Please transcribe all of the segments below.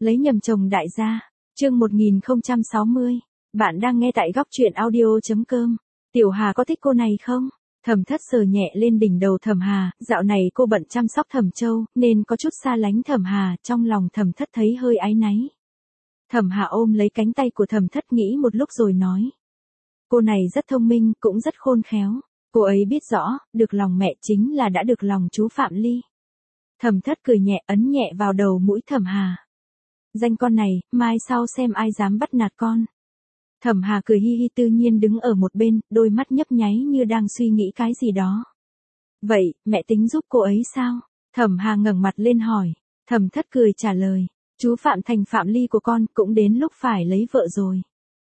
Lấy nhầm chồng đại gia. Chương 1060. Bạn đang nghe tại góc truyện audio.com. Tiểu Hà có thích cô này không? Thẩm Thất sờ nhẹ lên đỉnh đầu Thẩm Hà, dạo này cô bận chăm sóc Thẩm Châu, nên có chút xa lánh Thẩm Hà, trong lòng Thẩm Thất thấy hơi áy náy. Thẩm Hà ôm lấy cánh tay của Thẩm Thất nghĩ một lúc rồi nói. Cô này rất thông minh, cũng rất khôn khéo. Cô ấy biết rõ, được lòng mẹ chính là đã được lòng chú Phạm Ly. Thẩm Thất cười nhẹ ấn nhẹ vào đầu mũi Thẩm Hà. Danh con này, mai sau xem ai dám bắt nạt con. Thẩm Hà cười hi hi tự nhiên đứng ở một bên, đôi mắt nhấp nháy như đang suy nghĩ cái gì đó. Vậy, mẹ tính giúp cô ấy sao? Thẩm Hà ngẩng mặt lên hỏi. Thẩm Thất cười trả lời. Chú Phạm Thành Phạm Ly của con cũng đến lúc phải lấy vợ rồi.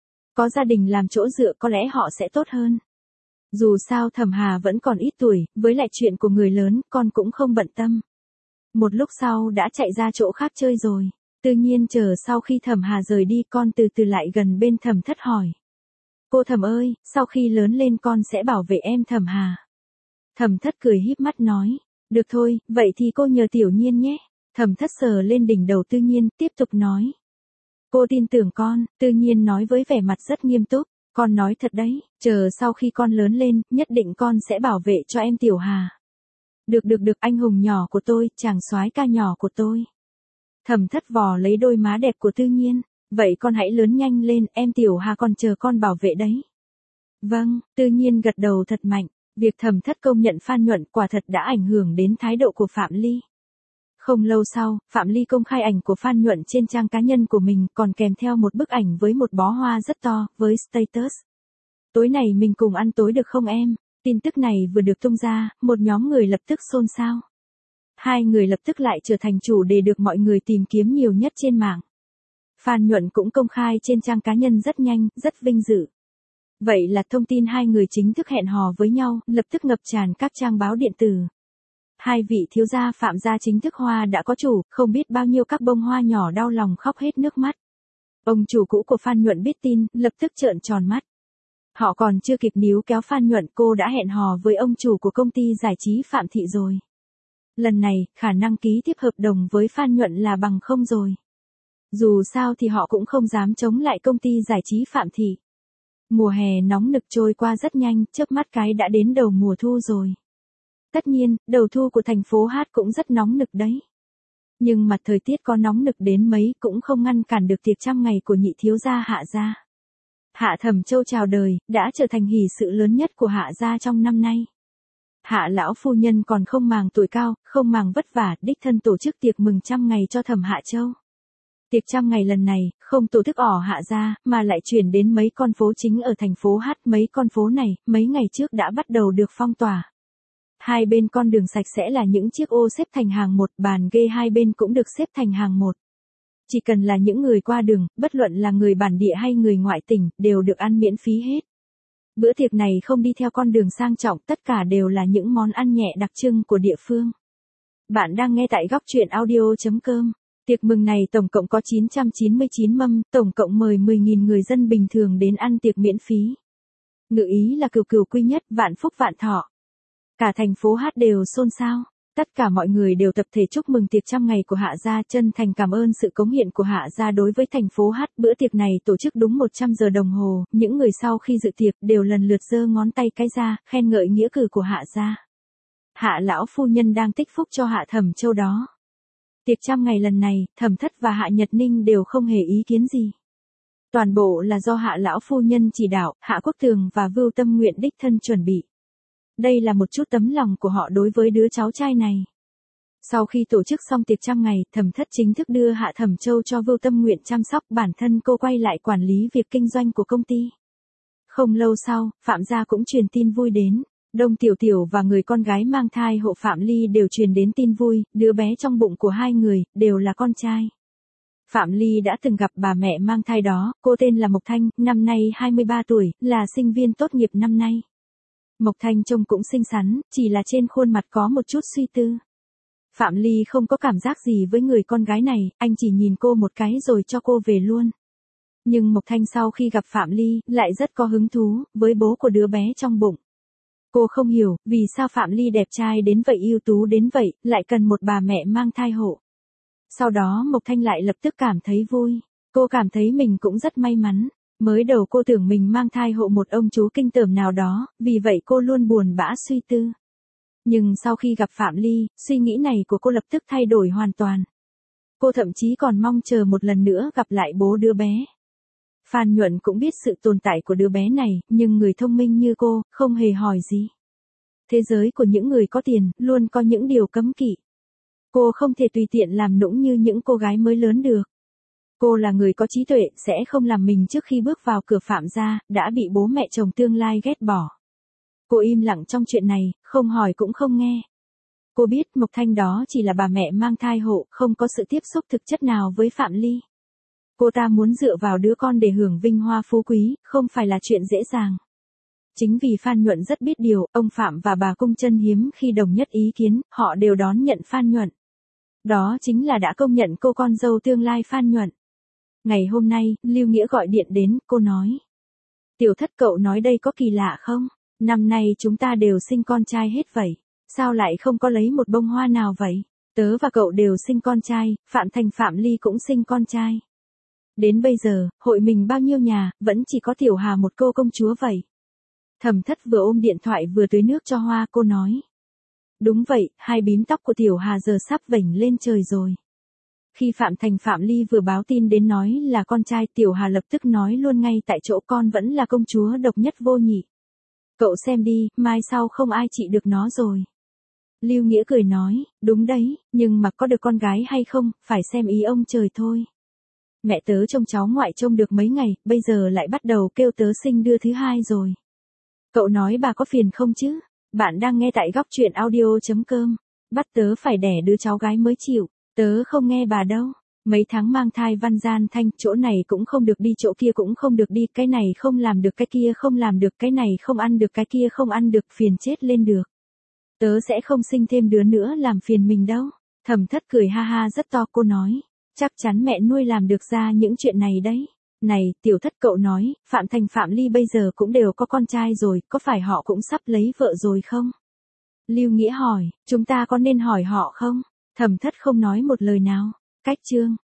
Có gia đình làm chỗ dựa có lẽ họ sẽ tốt hơn. Dù sao Thẩm Hà vẫn còn ít tuổi, với lại chuyện của người lớn con cũng không bận tâm. Một lúc sau đã chạy ra chỗ khác chơi rồi. Tự nhiên chờ sau khi Thẩm Hà rời đi con từ từ lại gần bên Thẩm Thất hỏi. Cô Thẩm ơi, sau khi lớn lên con sẽ bảo vệ em Thẩm Hà. Thẩm Thất cười híp mắt nói. Được thôi, vậy thì cô nhờ Tiểu Nhiên nhé. Thẩm Thất sờ lên đỉnh đầu Tự Nhiên, tiếp tục nói. Cô tin tưởng con, Tự Nhiên nói với vẻ mặt rất nghiêm túc. Con nói thật đấy, chờ sau khi con lớn lên, nhất định con sẽ bảo vệ cho em Tiểu Hà. Được anh hùng nhỏ của tôi, chàng soái ca nhỏ của tôi. Thẩm Thất vò lấy đôi má đẹp của Tự Nhiên. Vậy con hãy lớn nhanh lên, em Tiểu Hà còn chờ con bảo vệ đấy. Vâng, Tự Nhiên gật đầu thật mạnh. Việc Thẩm Thất công nhận Phan Nhuận quả thật đã ảnh hưởng đến thái độ của Phạm Ly. Không lâu sau, Phạm Ly công khai ảnh của Phan Nhuận trên trang cá nhân của mình còn kèm theo một bức ảnh với một bó hoa rất to, với status. Tối này mình cùng ăn tối được không em? Tin tức này vừa được tung ra, một nhóm người lập tức xôn xao. Hai người lập tức lại trở thành chủ đề được mọi người tìm kiếm nhiều nhất trên mạng. Phan Nhuận cũng công khai trên trang cá nhân rất nhanh, rất vinh dự. Vậy là thông tin hai người chính thức hẹn hò với nhau, lập tức ngập tràn các trang báo điện tử. Hai vị thiếu gia Phạm gia chính thức hoa đã có chủ, không biết bao nhiêu các bông hoa nhỏ đau lòng khóc hết nước mắt. Ông chủ cũ của Phan Nhuận biết tin, lập tức trợn tròn mắt. Họ còn chưa kịp níu kéo Phan Nhuận, cô đã hẹn hò với ông chủ của công ty giải trí Phạm Thị rồi. Lần này, khả năng ký tiếp hợp đồng với Phan Nhuận là bằng không rồi. Dù sao thì họ cũng không dám chống lại công ty giải trí Phạm Thị. Mùa hè nóng nực trôi qua rất nhanh, chớp mắt cái đã đến đầu mùa thu rồi. Tất nhiên, đầu thu của thành phố Hát cũng rất nóng nực đấy. Nhưng mà thời tiết có nóng nực đến mấy cũng không ngăn cản được tiệc trăm ngày của nhị thiếu gia Hạ gia. Hạ Thẩm Châu chào đời, đã trở thành hỷ sự lớn nhất của Hạ gia trong năm nay. Hạ lão phu nhân còn không màng tuổi cao, không màng vất vả, đích thân tổ chức tiệc mừng trăm ngày cho Thẩm Hạ Châu. Tiệc trăm ngày lần này, không tổ chức ở Hạ gia, mà lại chuyển đến mấy con phố chính ở thành phố Hát. Mấy con phố này, mấy ngày trước đã bắt đầu được phong tỏa. Hai bên con đường sạch sẽ là những chiếc ô xếp thành hàng một, bàn ghê hai bên cũng được xếp thành hàng một. Chỉ cần là những người qua đường, bất luận là người bản địa hay người ngoại tỉnh, đều được ăn miễn phí hết. Bữa tiệc này không đi theo con đường sang trọng, tất cả đều là những món ăn nhẹ đặc trưng của địa phương. Bạn đang nghe tại góc truyện audio.com. Tiệc mừng này tổng cộng có 999 mâm, tổng cộng mời 10.000 người dân bình thường đến ăn tiệc miễn phí. Ngự ý là cửu cửu quy nhất, vạn phúc vạn thọ. Cả thành phố Hát đều xôn xao. Tất cả mọi người đều tập thể chúc mừng tiệc trăm ngày của Hạ gia, chân thành cảm ơn sự cống hiến của Hạ gia đối với thành phố Hát. Bữa tiệc này tổ chức đúng 100 giờ đồng hồ, những người sau khi dự tiệc đều lần lượt giơ ngón tay cái ra, khen ngợi nghĩa cử của Hạ gia. Hạ lão phu nhân đang tích phúc cho Hạ Thẩm Châu đó. Tiệc trăm ngày lần này, Thẩm Thất và Hạ Nhật Ninh đều không hề ý kiến gì. Toàn bộ là do Hạ lão phu nhân chỉ đạo, Hạ Quốc Tường và Vưu Tâm Nguyện đích thân chuẩn bị. Đây là một chút tấm lòng của họ đối với đứa cháu trai này. Sau khi tổ chức xong tiệc trăm ngày, Thẩm Thất chính thức đưa Hạ Thẩm Châu cho Vưu Tâm Nguyện chăm sóc, bản thân cô quay lại quản lý việc kinh doanh của công ty. Không lâu sau, Phạm gia cũng truyền tin vui đến. Đông Tiểu Tiểu và người con gái mang thai hộ Phạm Ly đều truyền đến tin vui, đứa bé trong bụng của hai người, đều là con trai. Phạm Ly đã từng gặp bà mẹ mang thai đó, cô tên là Mộc Thanh, năm nay 23 tuổi, là sinh viên tốt nghiệp năm nay. Mộc Thanh trông cũng xinh xắn, chỉ là trên khuôn mặt có một chút suy tư. Phạm Ly không có cảm giác gì với người con gái này, anh chỉ nhìn cô một cái rồi cho cô về luôn. Nhưng Mộc Thanh sau khi gặp Phạm Ly, lại rất có hứng thú, với bố của đứa bé trong bụng. Cô không hiểu, vì sao Phạm Ly đẹp trai đến vậy, ưu tú đến vậy, lại cần một bà mẹ mang thai hộ. Sau đó Mộc Thanh lại lập tức cảm thấy vui. Cô cảm thấy mình cũng rất may mắn. Mới đầu cô tưởng mình mang thai hộ một ông chú kinh tởm nào đó, vì vậy cô luôn buồn bã suy tư. Nhưng sau khi gặp Phạm Ly, suy nghĩ này của cô lập tức thay đổi hoàn toàn. Cô thậm chí còn mong chờ một lần nữa gặp lại bố đứa bé. Phan Nhuận cũng biết sự tồn tại của đứa bé này, nhưng người thông minh như cô, không hề hỏi gì. Thế giới của những người có tiền, luôn có những điều cấm kỵ. Cô không thể tùy tiện làm nũng như những cô gái mới lớn được. Cô là người có trí tuệ, sẽ không làm mình trước khi bước vào cửa Phạm gia, đã bị bố mẹ chồng tương lai ghét bỏ. Cô im lặng trong chuyện này, không hỏi cũng không nghe. Cô biết Mộc Thanh đó chỉ là bà mẹ mang thai hộ, không có sự tiếp xúc thực chất nào với Phạm Ly. Cô ta muốn dựa vào đứa con để hưởng vinh hoa phú quý, không phải là chuyện dễ dàng. Chính vì Phan Nhuận rất biết điều, ông Phạm và bà Cung Chân hiếm khi đồng nhất ý kiến, họ đều đón nhận Phan Nhuận. Đó chính là đã công nhận cô con dâu tương lai Phan Nhuận. Ngày hôm nay, Lưu Nghĩa gọi điện đến, cô nói. Tiểu Thất cậu nói đây có kỳ lạ không? Năm nay chúng ta đều sinh con trai hết vậy. Sao lại không có lấy một bông hoa nào vậy? Tớ và cậu đều sinh con trai, Phạm Thành Phạm Ly cũng sinh con trai. Đến bây giờ, hội mình bao nhiêu nhà, vẫn chỉ có Tiểu Hà một cô công chúa vậy. Thẩm Thất vừa ôm điện thoại vừa tưới nước cho hoa, cô nói. Đúng vậy, hai bím tóc của Tiểu Hà giờ sắp vểnh lên trời rồi. Khi Phạm Thành Phạm Ly vừa báo tin đến nói là con trai, Tiểu Hà lập tức nói luôn ngay tại chỗ, con vẫn là công chúa độc nhất vô nhị. Cậu xem đi, mai sau không ai trị được nó rồi. Lưu Nghĩa cười nói, đúng đấy, nhưng mà có được con gái hay không, phải xem ý ông trời thôi. Mẹ tớ trông cháu ngoại trông được mấy ngày, bây giờ lại bắt đầu kêu tớ sinh đứa thứ hai rồi. Cậu nói bà có phiền không chứ? Bạn đang nghe tại góc truyện audio.com. Bắt tớ phải đẻ đứa cháu gái mới chịu, tớ không nghe bà đâu. Mấy tháng mang thai văn gian thanh, chỗ này cũng không được đi, chỗ kia cũng không được đi, cái này không làm được, cái kia không làm được, cái này không ăn được, cái kia không ăn được, phiền chết lên được. Tớ sẽ không sinh thêm đứa nữa làm phiền mình đâu. Thẩm Thất cười ha ha rất to, cô nói. Chắc chắn mẹ nuôi làm được ra những chuyện này đấy. Này, Tiểu Thất cậu nói, Phạm Thành Phạm Ly bây giờ cũng đều có con trai rồi, có phải họ cũng sắp lấy vợ rồi không? Lưu Nghĩa hỏi, chúng ta có nên hỏi họ không? Thẩm Thất không nói một lời nào. Cách chương